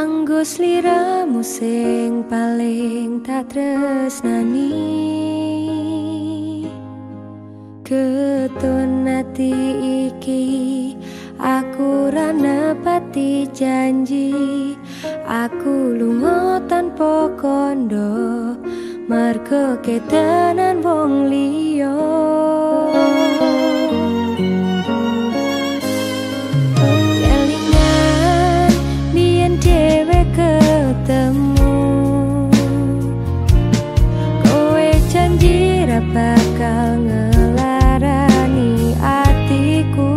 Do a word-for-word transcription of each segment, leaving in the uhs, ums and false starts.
Kanggo sliramu sing paling tak tresnani, ketun ati iki aku ra nepati janji. Aku lunga tanpa kondo mergo ketenan wong liya. Kelingan biyen dhewe ketemu, kowe janji ra bakal ngelarani atiku.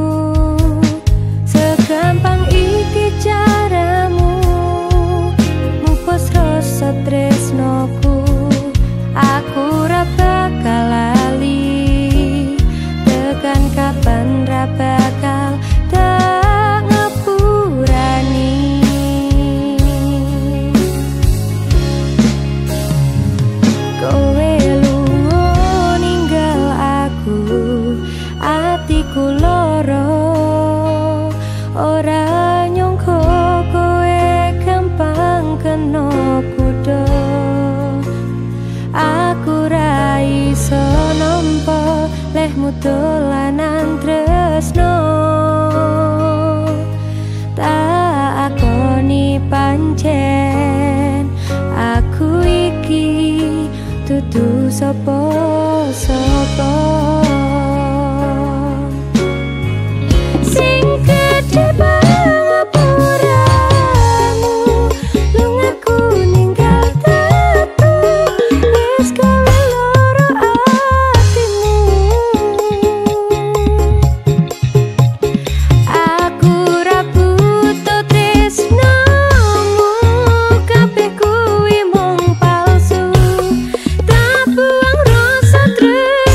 Segampang iki caramu mupus rasa tresnoku. Aku ra bakal lali, tekan kapan ra bakal tak ngepurani. Kowe lunga ninggal aku, atiku loro. Ora nyongko kowe gampang kena kudo. Aku ra iso nampa lehmu dolanan tresno. Tak akoni pancen aku iki dudu sapa-sapa. Sing gedhe pangapuramu, lungaku ninggal tetu. Wis gawe loro atimu. Aku ra butuh tresnomu, kabeh kuwi mung palsu. Tak buang rasa tresno.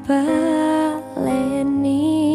baleni.